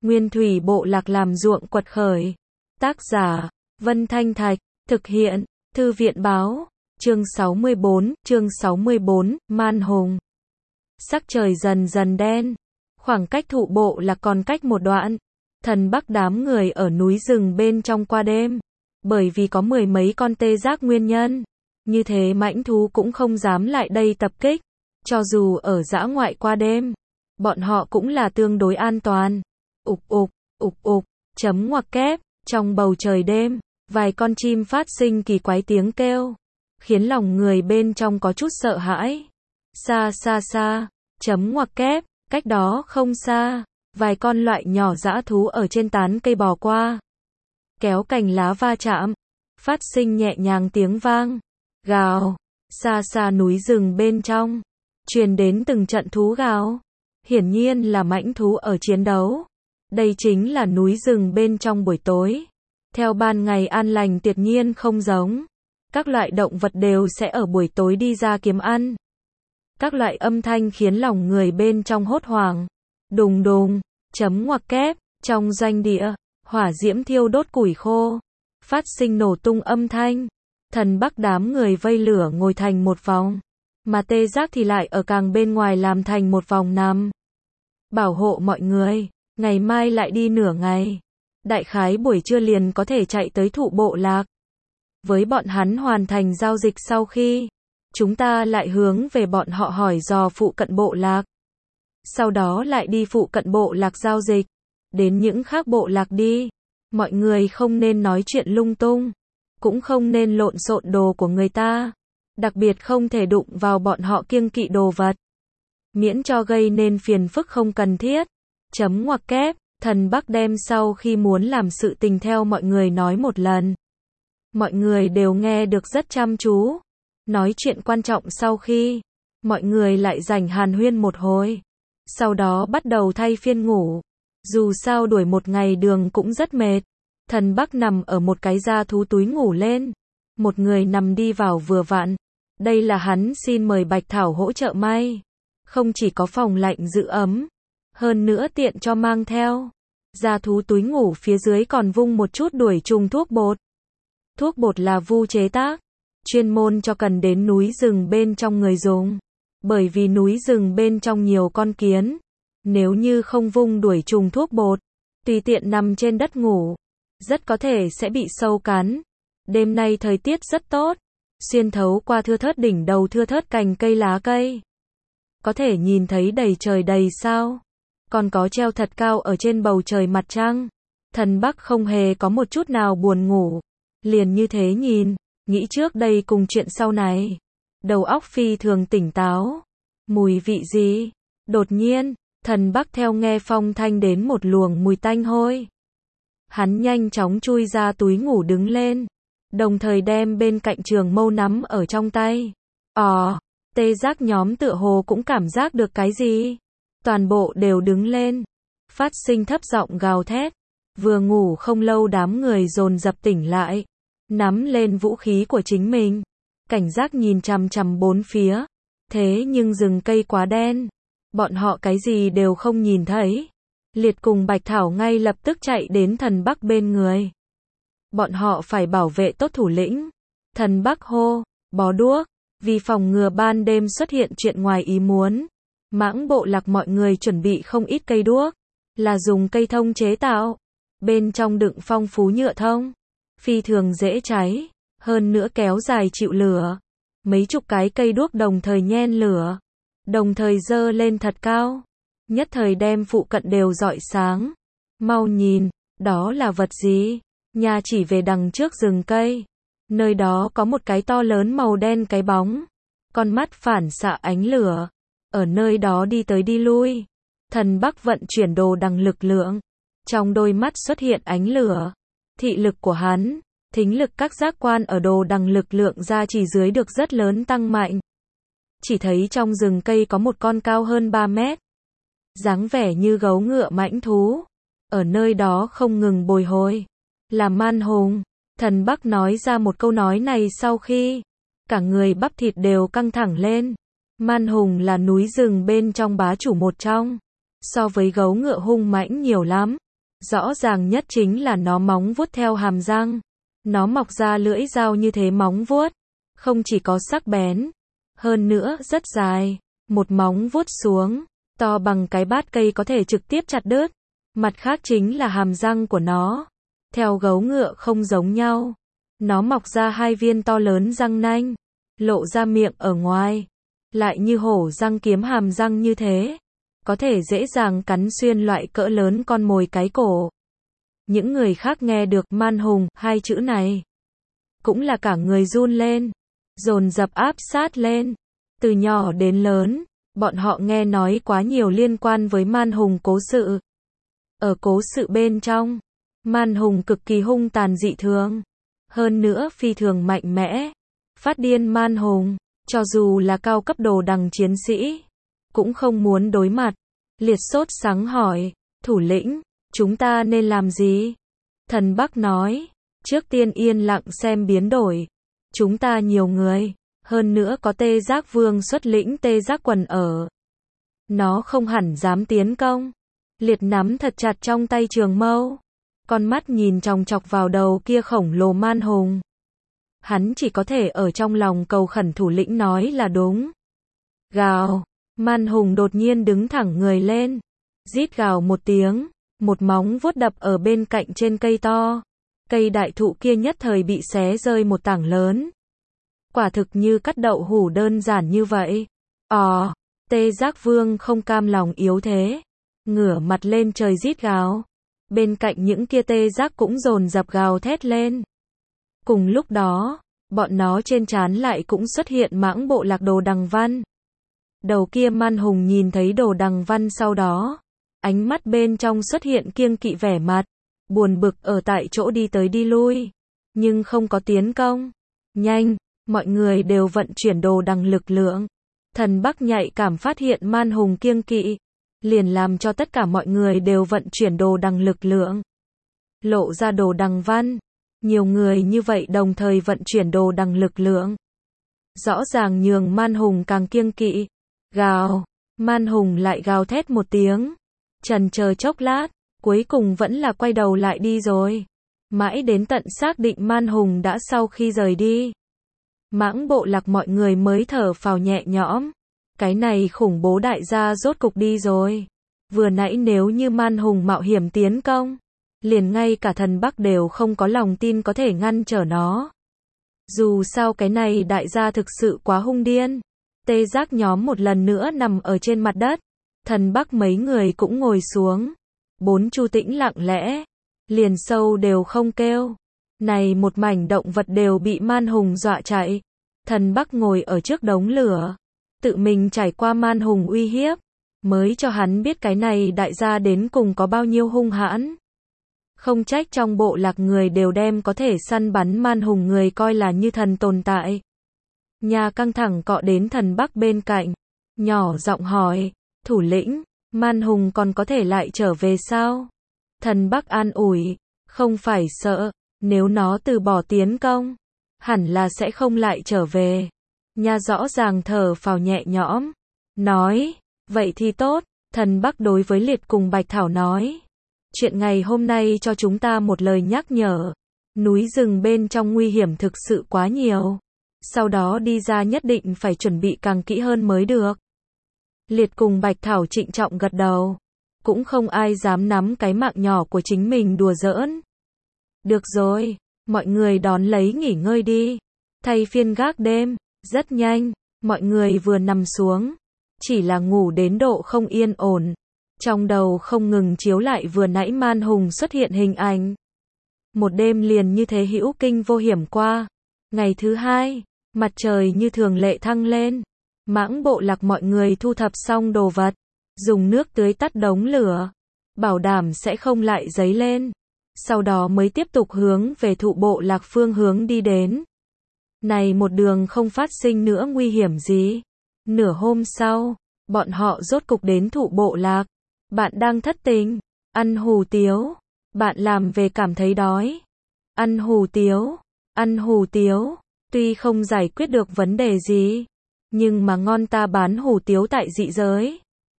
Nguyên thủy bộ lạc làm ruộng quật khởi. Tác giả, Vân Thanh Thạch, thực hiện, Thư viện báo, chương 64, Man Hùng. Sắc trời dần dần đen, khoảng cách thụ bộ lạc còn cách một đoạn. Thần Bắc đám người ở núi rừng bên trong qua đêm, bởi vì có mười mấy con tê giác nguyên nhân, như thế mãnh thú cũng không dám lại đây tập kích. Cho dù ở dã ngoại qua đêm, bọn họ cũng là tương đối an toàn. Ục ục, chấm ngoặc kép, trong bầu trời đêm, vài con chim phát sinh kỳ quái tiếng kêu, khiến lòng người bên trong có chút sợ hãi. Xa, chấm ngoặc kép, cách đó không xa, vài con loại nhỏ dã thú ở trên tán cây bò qua, kéo cành lá va chạm, phát sinh nhẹ nhàng tiếng vang. Gào, xa núi rừng bên trong, truyền đến từng trận thú gào. Hiển nhiên là mãnh thú ở chiến đấu. Đây chính là núi rừng bên trong buổi tối. Theo ban ngày an lành tuyệt nhiên không giống. Các loại động vật đều sẽ ở buổi tối đi ra kiếm ăn. Các loại âm thanh khiến lòng người bên trong hốt hoảng. Đùng, chấm ngoặc kép, trong doanh địa, hỏa diễm thiêu đốt củi khô, phát sinh nổ tung âm thanh. Thần Bắc đám người vây lửa ngồi thành một vòng, mà tê giác thì lại ở càng bên ngoài làm thành một vòng nằm. Bảo hộ mọi người, ngày mai lại đi nửa ngày. Đại khái buổi trưa liền có thể chạy tới thụ bộ lạc. Với bọn hắn hoàn thành giao dịch sau khi, chúng ta lại hướng về bọn họ hỏi dò phụ cận bộ lạc. Sau đó lại đi phụ cận bộ lạc giao dịch, đến những khác bộ lạc đi. Mọi người không nên nói chuyện lung tung, cũng không nên lộn xộn đồ của người ta. Đặc biệt không thể đụng vào bọn họ kiêng kỵ đồ vật, miễn cho gây nên phiền phức không cần thiết. Chấm ngoặc kép, Thần Bắc đem sau khi muốn làm sự tình theo mọi người nói một lần. Mọi người đều nghe được rất chăm chú. Nói chuyện quan trọng sau khi, mọi người lại rảnh hàn huyên một hồi. Sau đó bắt đầu thay phiên ngủ. Dù sao đuổi một ngày đường cũng rất mệt. Thần Bắc nằm ở một cái da thú túi ngủ lên. Một người nằm đi vào vừa vặn. Đây là hắn xin mời Bạch Thảo hỗ trợ may. Không chỉ có phòng lạnh giữ ấm, hơn nữa tiện cho mang theo. Da thú túi ngủ phía dưới còn vung một chút đuổi trùng thuốc bột. Thuốc bột là Vu chế tác, chuyên môn cho cần đến núi rừng bên trong người dùng. Bởi vì núi rừng bên trong nhiều con kiến, nếu như không vung đuổi trùng thuốc bột, tùy tiện nằm trên đất ngủ, rất có thể sẽ bị sâu cắn. Đêm nay thời tiết rất tốt, xuyên thấu qua thưa thớt đỉnh đầu thưa thớt cành cây lá cây, có thể nhìn thấy đầy trời đầy sao, còn có treo thật cao ở trên bầu trời mặt trăng. Thần Bắc không hề có một chút nào buồn ngủ, liền như thế nhìn, nghĩ trước đây cùng chuyện sau này. Đầu óc phi thường tỉnh táo. Mùi vị gì? Đột nhiên, Thần Bắc theo nghe phong thanh đến một luồng mùi tanh hôi. Hắn nhanh chóng chui ra túi ngủ đứng lên, đồng thời đem bên cạnh trường mâu nắm ở trong tay. Tê giác nhóm tựa hồ cũng cảm giác được cái gì. Toàn bộ đều đứng lên, phát sinh thấp giọng gào thét. Vừa ngủ không lâu đám người dồn dập tỉnh lại, nắm lên vũ khí của chính mình, cảnh giác nhìn chằm chằm bốn phía. Thế nhưng rừng cây quá đen, bọn họ cái gì đều không nhìn thấy. Liệt cùng Bạch Thảo ngay lập tức chạy đến Thần Bắc bên người. Bọn họ phải bảo vệ tốt thủ lĩnh. Thần Bắc hô, bó đuốc, vì phòng ngừa ban đêm xuất hiện chuyện ngoài ý muốn. Mãng bộ lạc mọi người chuẩn bị không ít cây đuốc, là dùng cây thông chế tạo. Bên trong đựng phong phú nhựa thông, phi thường dễ cháy, hơn nữa kéo dài chịu lửa. Mấy chục cái cây đuốc đồng thời nhen lửa, đồng thời dơ lên thật cao, nhất thời đem phụ cận đều rọi sáng. Mau nhìn, đó là vật gì? Nhà chỉ về đằng trước rừng cây, nơi đó có một cái to lớn màu đen cái bóng, con mắt phản xạ ánh lửa, ở nơi đó đi tới đi lui. Thần Bắc vận chuyển đồ đằng lực lượng, trong đôi mắt xuất hiện ánh lửa. Thị lực của hắn, thính lực các giác quan ở đồ đằng lực lượng ra chỉ dưới được rất lớn tăng mạnh. Chỉ thấy trong rừng cây có một con cao hơn 3 mét, dáng vẻ như gấu ngựa mãnh thú, ở nơi đó không ngừng bồi hồi. Là Man Hùng. Thần Bắc nói ra một câu nói này sau khi, cả người bắp thịt đều căng thẳng lên. Man Hùng là núi rừng bên trong bá chủ một trong, so với gấu ngựa hung mãnh nhiều lắm. Rõ ràng nhất chính là nó móng vuốt theo hàm răng. Nó mọc ra lưỡi dao như thế móng vuốt. Không chỉ có sắc bén, hơn nữa rất dài. Một móng vuốt xuống, to bằng cái bát cây có thể trực tiếp chặt đứt. Mặt khác chính là hàm răng của nó. Theo gấu ngựa không giống nhau. Nó mọc ra hai viên to lớn răng nanh, lộ ra miệng ở ngoài. Lại như hổ răng kiếm hàm răng như thế. Có thể dễ dàng cắn xuyên loại cỡ lớn con mồi cái cổ. Những người khác nghe được man hùng hai chữ này, cũng là cả người run lên, dồn dập áp sát lên. Từ nhỏ đến lớn, bọn họ nghe nói quá nhiều liên quan với man hùng cố sự. Ở cố sự bên trong, man hùng cực kỳ hung tàn dị thường, hơn nữa phi thường mạnh mẽ. Phát điên man hùng, cho dù là cao cấp đồ đằng chiến sĩ, cũng không muốn đối mặt. Liệt sốt sắng hỏi, thủ lĩnh, chúng ta nên làm gì? Thần Bắc nói, trước tiên yên lặng xem biến đổi. Chúng ta nhiều người, hơn nữa có Tê Giác Vương xuất lĩnh Tê Giác Quần ở. Nó không hẳn dám tiến công. Liệt nắm thật chặt trong tay trường mâu, con mắt nhìn chòng chọc vào đầu kia khổng lồ man hùng. Hắn chỉ có thể ở trong lòng cầu khẩn thủ lĩnh nói là đúng. Gào, man hùng đột nhiên đứng thẳng người lên, rít gào một tiếng, một móng vuốt đập ở bên cạnh trên cây to. Cây đại thụ kia nhất thời bị xé rơi một tảng lớn. Quả thực như cắt đậu hủ đơn giản như vậy. Tê Giác Vương không cam lòng yếu thế, ngửa mặt lên trời rít gào. Bên cạnh những kia tê giác cũng dồn dập gào thét lên. Cùng lúc đó, bọn nó trên trán lại cũng xuất hiện mãng bộ lạc Đồ Đằng Văn. Đầu kia man hùng nhìn thấy Đồ Đằng Văn sau đó, ánh mắt bên trong xuất hiện kiêng kỵ vẻ mặt, buồn bực ở tại chỗ đi tới đi lui, nhưng không có tiến công. Nhanh, mọi người đều vận chuyển đồ đằng lực lượng. Thần Bắc nhạy cảm phát hiện man hùng kiêng kỵ, liền làm cho tất cả mọi người đều vận chuyển đồ đằng lực lượng. Lộ ra Đồ Đằng Văn, nhiều người như vậy đồng thời vận chuyển đồ đằng lực lượng. Rõ ràng nhường man hùng càng kiêng kỵ. Gào, man hùng lại gào thét một tiếng. Chần chờ chốc lát, cuối cùng vẫn là quay đầu lại đi rồi. Mãi đến tận xác định man hùng đã sau khi rời đi, mãng bộ lạc mọi người mới thở phào nhẹ nhõm. Cái này khủng bố đại gia rốt cục đi rồi. Vừa nãy nếu như man hùng mạo hiểm tiến công, liền ngay cả thần Bắc đều không có lòng tin có thể ngăn trở nó. Dù sao cái này đại gia thực sự quá hung điên. Tê giác nhóm một lần nữa nằm ở trên mặt đất. Thần Bắc mấy người cũng ngồi xuống. Bốn chu tĩnh lặng lẽ, liền sâu đều không kêu. Này một mảnh động vật đều bị man hùng dọa chạy. Thần Bắc ngồi ở trước đống lửa, tự mình trải qua man hùng uy hiếp, mới cho hắn biết cái này đại gia đến cùng có bao nhiêu hung hãn. Không trách trong bộ lạc người đều đem có thể săn bắn man hùng người coi là như thần tồn tại. Nhà căng thẳng cọ đến thần Bắc bên cạnh, nhỏ giọng hỏi, thủ lĩnh, man hùng còn có thể lại trở về sao? Thần Bắc an ủi, không phải sợ, nếu nó từ bỏ tiến công, hẳn là sẽ không lại trở về. Nha rõ ràng thở phào nhẹ nhõm, nói, vậy thì tốt. Thần Bắc đối với Liệt cùng Bạch Thảo nói, chuyện ngày hôm nay cho chúng ta một lời nhắc nhở. Núi rừng bên trong nguy hiểm thực sự quá nhiều. Sau đó đi ra nhất định phải chuẩn bị càng kỹ hơn mới được. Liệt cùng Bạch Thảo trịnh trọng gật đầu. Cũng không ai dám nắm cái mạng nhỏ của chính mình đùa giỡn. Được rồi, mọi người đón lấy nghỉ ngơi đi. Thay phiên gác đêm. Rất nhanh, mọi người vừa nằm xuống, chỉ là ngủ đến độ không yên ổn. Trong đầu không ngừng chiếu lại vừa nãy man hùng xuất hiện hình ảnh. Một đêm liền như thế hữu kinh vô hiểm qua. Ngày thứ hai, mặt trời như thường lệ thăng lên. Mãng bộ lạc mọi người thu thập xong đồ vật, dùng nước tưới tắt đống lửa, bảo đảm sẽ không lại dấy lên. Sau đó mới tiếp tục hướng về thụ bộ lạc phương hướng đi đến. Này một đường không phát sinh nữa nguy hiểm gì. Nửa hôm sau, bọn họ rốt cục đến thụ bộ lạc. Bạn đang thất tình, ăn hủ tiếu. Bạn làm về cảm thấy đói. Ăn hủ tiếu, ăn hủ tiếu. Tuy không giải quyết được vấn đề gì, nhưng mà ngon ta bán hủ tiếu tại dị giới.